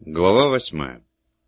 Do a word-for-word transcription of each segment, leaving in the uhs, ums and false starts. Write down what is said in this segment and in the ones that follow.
Глава восьмая.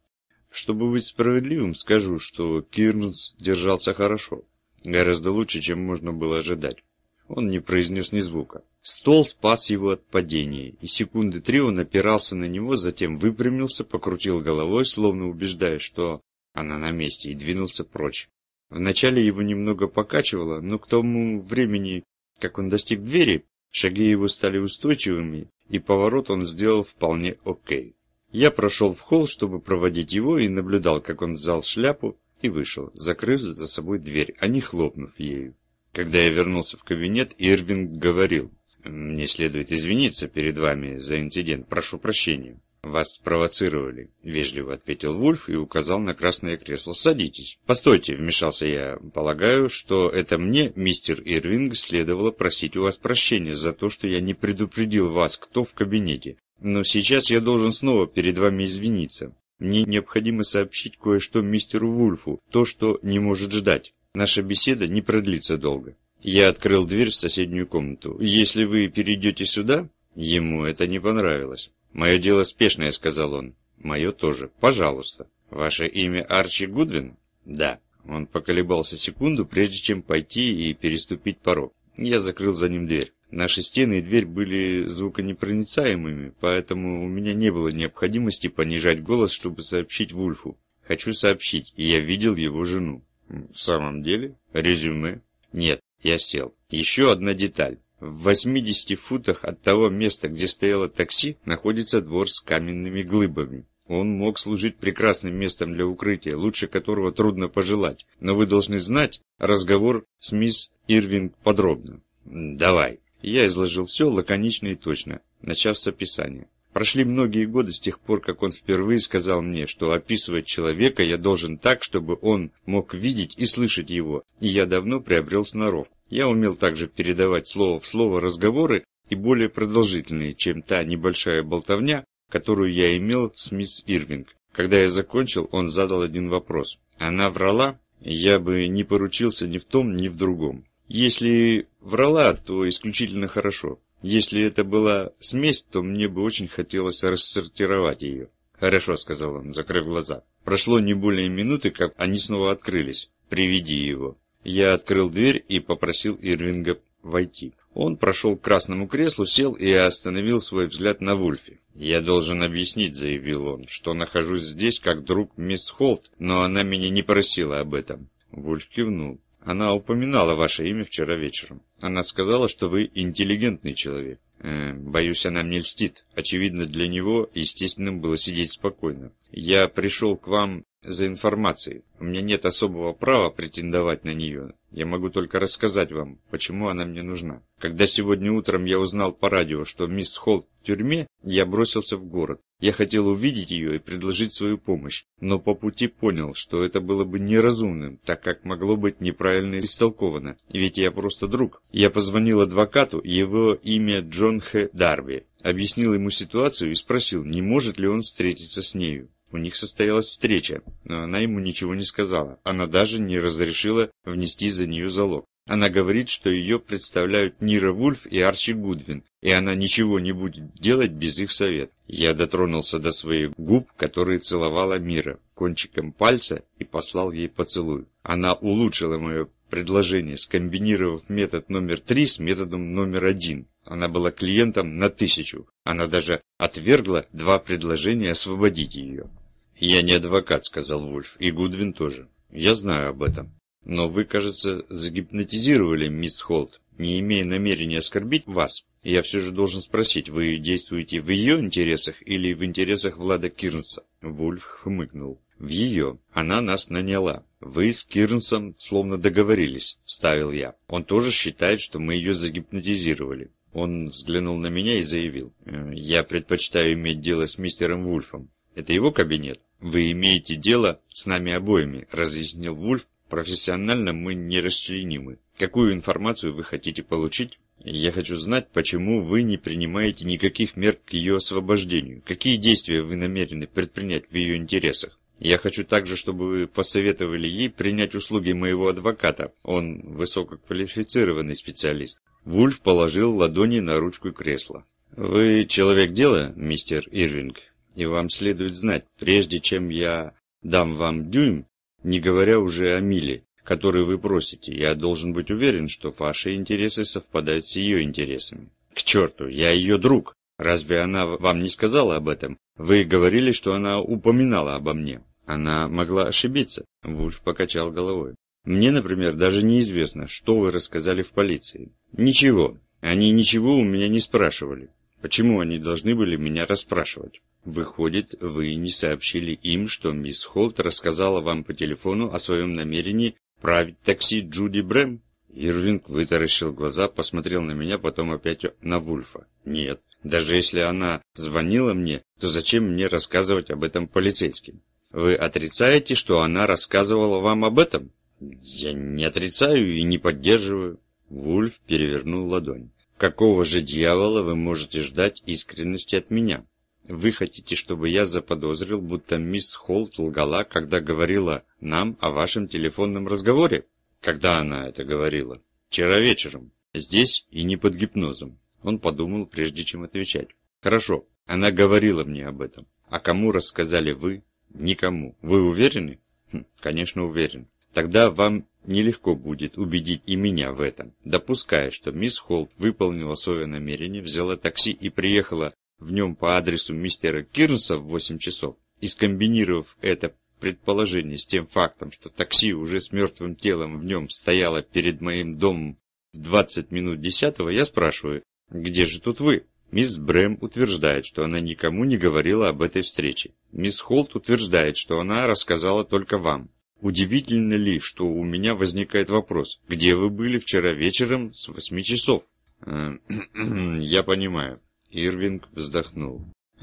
Чтобы быть справедливым, скажу, что Кирнс держался хорошо. Гораздо лучше, чем можно было ожидать. Он не произнес ни звука. Стол спас его от падения, и секунды три он опирался на него, затем выпрямился, покрутил головой, словно убеждая, что она на месте, и двинулся прочь. Вначале его немного покачивало, но к тому времени, как он достиг двери, шаги его стали устойчивыми, и поворот он сделал вполне окей. Я прошел в холл, чтобы проводить его, и наблюдал, как он взял шляпу и вышел, закрыв за собой дверь, а не хлопнув ею. Когда я вернулся в кабинет, Ирвинг говорил: «Мне следует извиниться перед вами за инцидент, прошу прощения». «Вас спровоцировали», — вежливо ответил Вульф и указал на красное кресло. «Садитесь». «Постойте», — вмешался я. «Полагаю, что это мне, мистер Ирвинг, следовало просить у вас прощения за то, что я не предупредил вас, кто в кабинете. Но сейчас я должен снова перед вами извиниться. Мне необходимо сообщить кое-что мистеру Вульфу, то, что не может ждать. Наша беседа не продлится долго». Я открыл дверь в соседнюю комнату. «Если вы перейдете сюда...» Ему это не понравилось. «Мое дело спешное», — сказал он. «Мое тоже. Пожалуйста». «Ваше имя Арчи Гудвин?» «Да». Он поколебался секунду, прежде чем пойти и переступить порог. Я закрыл за ним дверь. Наши стены и дверь были звуконепроницаемыми, поэтому у меня не было необходимости понижать голос, чтобы сообщить Вульфу. «Хочу сообщить, и я видел его жену». «В самом деле? Резюме?» «Нет». Я сел. «Еще одна деталь. В восьмидесяти футах от того места, где стояло такси, находится двор с каменными глыбами. Он мог служить прекрасным местом для укрытия, лучше которого трудно пожелать. Но вы должны знать разговор с мисс Ирвинг подробно». «Давай». Я изложил все лаконично и точно, начав с описания. Прошли многие годы с тех пор, как он впервые сказал мне, что описывать человека я должен так, чтобы он мог видеть и слышать его, и я давно приобрел сноровку. Я умел также передавать слово в слово разговоры и более продолжительные, чем та небольшая болтовня, которую я имел с мисс Ирвинг. Когда я закончил, он задал один вопрос. Она врала? Я бы не поручился ни в том, ни в другом. Если врала, то исключительно хорошо. Если это была смесь, то мне бы очень хотелось рассортировать ее. «Хорошо», — сказал он, закрыв глаза. Прошло не более минуты, как они снова открылись. «Приведи его». Я открыл дверь и попросил Ирвинга войти. Он прошел к красному креслу, сел и остановил свой взгляд на Вульфе. «Я должен объяснить», — заявил он, — «что нахожусь здесь как друг мисс Холт, но она меня не просила об этом». Вульф кивнул. «Она упоминала ваше имя вчера вечером. Она сказала, что вы интеллигентный человек». Э, боюсь, она мне льстит. Очевидно, для него естественным было сидеть спокойно. «Я пришел к вам за информацией. У меня нет особого права претендовать на нее. Я могу только рассказать вам, почему она мне нужна. Когда сегодня утром я узнал по радио, что мисс Холт в тюрьме, я бросился в город. Я хотел увидеть ее и предложить свою помощь, но по пути понял, что это было бы неразумным, так как могло быть неправильно истолковано, ведь я просто друг. Я позвонил адвокату, его имя Джон Х. Дарби, объяснил ему ситуацию и спросил, не может ли он встретиться с нею. У них состоялась встреча, но она ему ничего не сказала. Она даже не разрешила внести за нее залог. Она говорит, что ее представляют Нира Вульф и Арчи Гудвин, и она ничего не будет делать без их совета. Я дотронулся до своих губ, которые целовала Мира, кончиком пальца и послал ей поцелуй. Она улучшила мое предложение, скомбинировав метод номер три с методом номер один. Она была клиентом на тысячу. Она даже отвергла два предложения освободить ее. «Я не адвокат», — сказал Вульф, — «и Гудвин тоже. Я знаю об этом. Но вы, кажется, загипнотизировали мисс Холт, не имея намерения оскорбить вас. Я все же должен спросить, вы действуете в ее интересах или в интересах Влада Кирнса?» Вульф хмыкнул. «В ее. Она нас наняла. Вы с Кирнсом словно договорились», — вставил я. «Он тоже считает, что мы ее загипнотизировали». Он взглянул на меня и заявил: «Я предпочитаю иметь дело с мистером Вульфом. Это его кабинет?» «Вы имеете дело с нами обоими», — разъяснил Вульф. «Профессионально мы нерасчленимы. Какую информацию вы хотите получить?» «Я хочу знать, почему вы не принимаете никаких мер к ее освобождению. Какие действия вы намерены предпринять в ее интересах? Я хочу также, чтобы вы посоветовали ей принять услуги моего адвоката. Он высококвалифицированный специалист». Вульф положил ладони на ручку кресла. «Вы человек дела, мистер Ирвинг, И вам следует знать, прежде чем я дам вам дюйм, не говоря уже о миле, которую вы просите, я должен быть уверен, что ваши интересы совпадают с ее интересами. К черту, я ее друг. Разве она вам не сказала об этом? Вы говорили, что она упоминала обо мне. Она могла ошибиться. Вульф покачал головой. Мне, например, даже неизвестно, что вы рассказали в полиции. Ничего. Они ничего у меня не спрашивали. Почему они должны были меня расспрашивать? Выходит, вы не сообщили им, что мисс Холт рассказала вам по телефону о своем намерении править такси Джуди Брэм? Ирвинг вытаращил глаза, посмотрел на меня, потом опять на Вульфа. Нет, даже если она звонила мне, то зачем мне рассказывать об этом полицейским? Вы отрицаете, что она рассказывала вам об этом? Я не отрицаю и не поддерживаю. Вульф перевернул ладонь. Какого же дьявола вы можете ждать искренности от меня? Вы хотите, чтобы я заподозрил, будто мисс Холт лгала, когда говорила нам о вашем телефонном разговоре? Когда она это говорила? Вчера вечером. Здесь и не под гипнозом. Он подумал, прежде чем отвечать. Хорошо, она говорила мне об этом. А кому рассказали вы? Никому. Вы уверены? Хм, конечно, уверен. Тогда вам нелегко будет убедить и меня в этом. Допуская, что мисс Холт выполнила свое намерение, взяла такси и приехала в нем по адресу мистера Кирнса в восемь часов, и скомбинировав это предположение с тем фактом, что такси уже с мертвым телом в нем стояло перед моим домом в двадцать минут десятого, я спрашиваю, где же тут вы? Мисс Брэм утверждает, что она никому не говорила об этой встрече. Мисс Холт утверждает, что она рассказала только вам. Удивительно ли, что у меня возникает вопрос, где вы были вчера вечером с восьми часов? Я понимаю. Ирвинг вздохнул.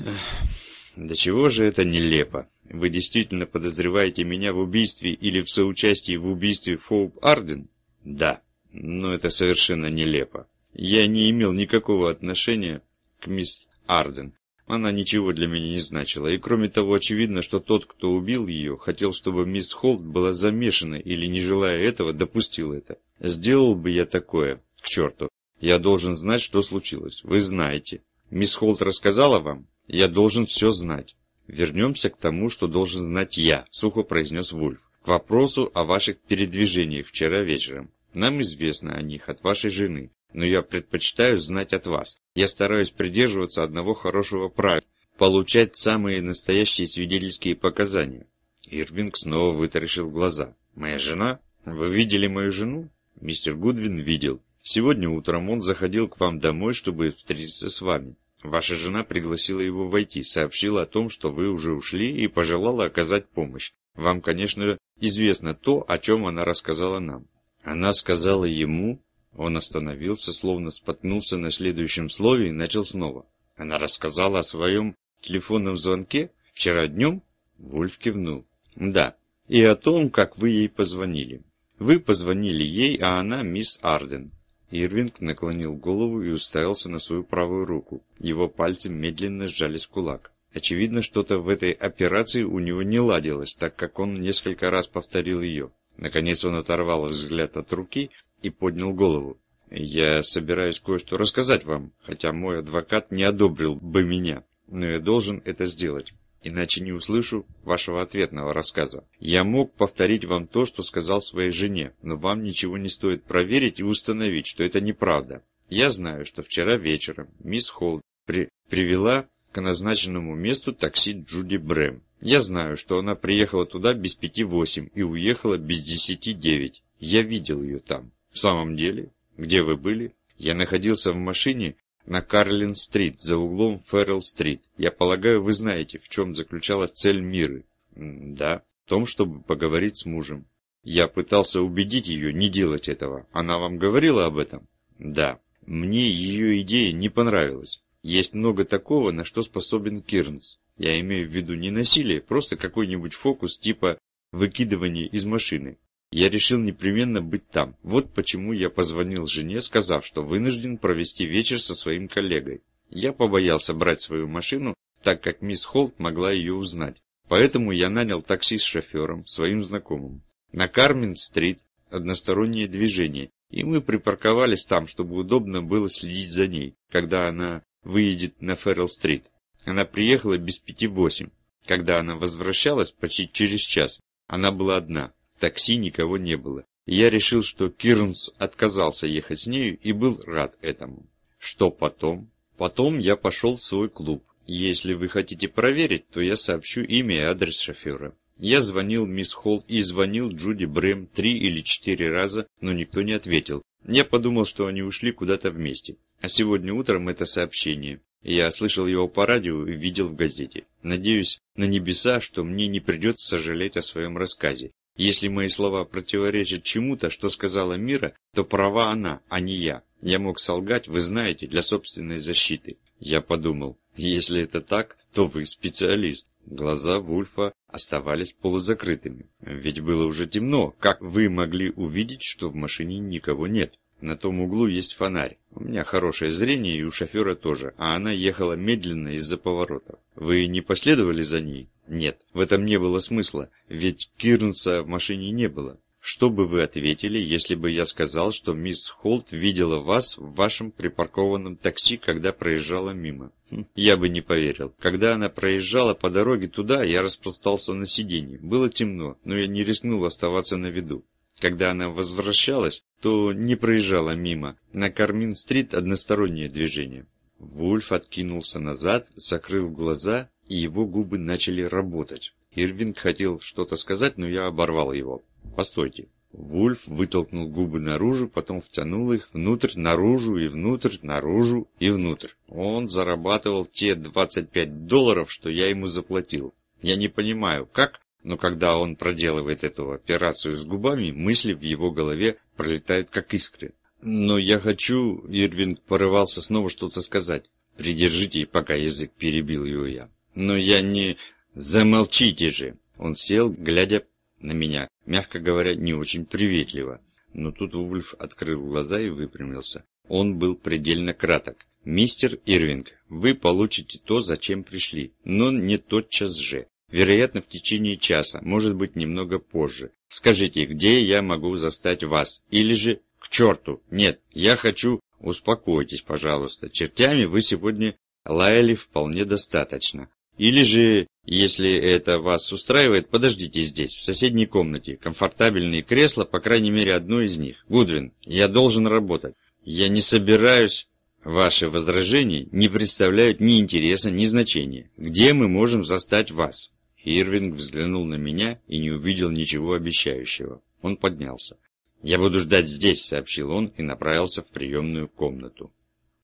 Да чего же это нелепо? Вы действительно подозреваете меня в убийстве или в соучастии в убийстве Фоуп Арден? Да, но это совершенно нелепо. Я не имел никакого отношения к мисс Арден. Она ничего для меня не значила, и кроме того, очевидно, что тот, кто убил ее, хотел, чтобы мисс Холт была замешана или, не желая этого, допустил это. Сделал бы я такое, к черту. Я должен знать, что случилось. Вы знаете. Мисс Холт рассказала вам? Я должен все знать. Вернемся к тому, что должен знать я, сухо произнес Вульф. К вопросу о ваших передвижениях вчера вечером. Нам известно о них от вашей жены, но я предпочитаю знать от вас. Я стараюсь придерживаться одного хорошего правила – получать самые настоящие свидетельские показания. Ирвинг снова вытаращил глаза. Моя жена? Вы видели мою жену? Мистер Гудвин видел. Сегодня утром он заходил к вам домой, чтобы встретиться с вами. Ваша жена пригласила его войти, сообщила о том, что вы уже ушли, и пожелала оказать помощь. Вам, конечно, известно то, о чем она рассказала нам. Она сказала ему... Он остановился, словно споткнулся на следующем слове и начал снова. Она рассказала о своем телефонном звонке вчера днем? Вульф кивнул. Да, и о том, как вы ей позвонили. Вы позвонили ей, а она мисс Арден. Ирвинг наклонил голову и уставился на свою правую руку. Его пальцы медленно сжались в кулак. Очевидно, что-то в этой операции у него не ладилось, так как он несколько раз повторил ее. Наконец он оторвал взгляд от руки и поднял голову. «Я собираюсь кое-что рассказать вам, хотя мой адвокат не одобрил бы меня, но я должен это сделать, иначе не услышу вашего ответного рассказа. Я мог повторить вам то, что сказал своей жене, но вам ничего не стоит проверить и установить, что это неправда. Я знаю, что вчера вечером мисс Холт при... привела к назначенному месту такси Джуди Брэм. Я знаю, что она приехала туда без пяти восемь и уехала без десяти девять. Я видел ее там. В самом деле? Где вы были? Я находился в машине на Карлин-стрит, за углом Феррелл-стрит. Я полагаю, вы знаете, в чем заключалась цель Миры. Да, в том, чтобы поговорить с мужем. Я пытался убедить ее не делать этого. Она вам говорила об этом? Да. Мне ее идея не понравилась. Есть много такого, на что способен Кирнс. Я имею в виду не насилие, просто какой-нибудь фокус типа выкидывания из машины. Я решил непременно быть там. Вот почему я позвонил жене, сказав, что вынужден провести вечер со своим коллегой. Я побоялся брать свою машину, так как мисс Холт могла ее узнать. Поэтому я нанял такси с шофером, своим знакомым. На Кармен-стрит одностороннее движение, и мы припарковались там, чтобы удобно было следить за ней, когда она выедет на Феррелл-стрит. Она приехала без пяти восемь. Когда она возвращалась почти через час, она была одна. В такси никого не было. И я решил, что Кирнс отказался ехать с нею и был рад этому. Что потом? Потом я пошел в свой клуб. Если вы хотите проверить, то я сообщу имя и адрес шофера. Я звонил мисс Холт и звонил Джуди Брэм три или четыре раза, но никто не ответил. Я подумал, что они ушли куда-то вместе. А сегодня утром это сообщение. Я слышал его по радио и видел в газете. Надеюсь на небеса, что мне не придется сожалеть о своем рассказе. Если мои слова противоречат чему-то, что сказала Мира, то права она, а не я. Я мог солгать, вы знаете, для собственной защиты. Я подумал, если это так, то вы специалист. Глаза Вульфа оставались полузакрытыми. Ведь было уже темно. Как вы могли увидеть, что в машине никого нет? На том углу есть фонарь. У меня хорошее зрение и у шофера тоже, а она ехала медленно из-за поворота. Вы не последовали за ней? Нет, в этом не было смысла, ведь Кирнса в машине не было. Что бы вы ответили, если бы я сказал, что мисс Холт видела вас в вашем припаркованном такси, когда проезжала мимо? Хм, я бы не поверил. Когда она проезжала по дороге туда, я распластался на сиденье. Было темно, но я не рискнул оставаться на виду. Когда она возвращалась, то не проезжала мимо. На Кармин-стрит одностороннее движение. Вульф откинулся назад, закрыл глаза, и его губы начали работать. Ирвинг хотел что-то сказать, но я оборвал его. «Постойте». Вульф вытолкнул губы наружу, потом втянул их внутрь, наружу и внутрь, наружу и внутрь. Он зарабатывал те двадцать пять долларов, что я ему заплатил. Я не понимаю, как, но когда он проделывает эту операцию с губами, мысли в его голове пролетают как искры. «Но я хочу...» — Ирвинг порывался снова что-то сказать. «Придержите, пока язык», — перебил его я. «Но я не... Замолчите же!» Он сел, глядя на меня, мягко говоря, не очень приветливо. Но тут Вульф открыл глаза и выпрямился. Он был предельно краток. «Мистер Ирвинг, вы получите то, зачем пришли, но не тотчас же. Вероятно, в течение часа, может быть, немного позже. Скажите, где я могу застать вас? Или же... К черту! Нет, я хочу... Успокойтесь, пожалуйста. Чертями вы сегодня лаяли вполне достаточно. Или же, если это вас устраивает, подождите здесь, в соседней комнате. Комфортабельные кресла, по крайней мере, одно из них. Гудвин, я должен работать. Я не собираюсь... Ваши возражения не представляют ни интереса, ни значения. Где мы можем застать вас?» Ирвинг взглянул на меня и не увидел ничего обещающего. Он поднялся. «Я буду ждать здесь», — сообщил он и направился в приемную комнату.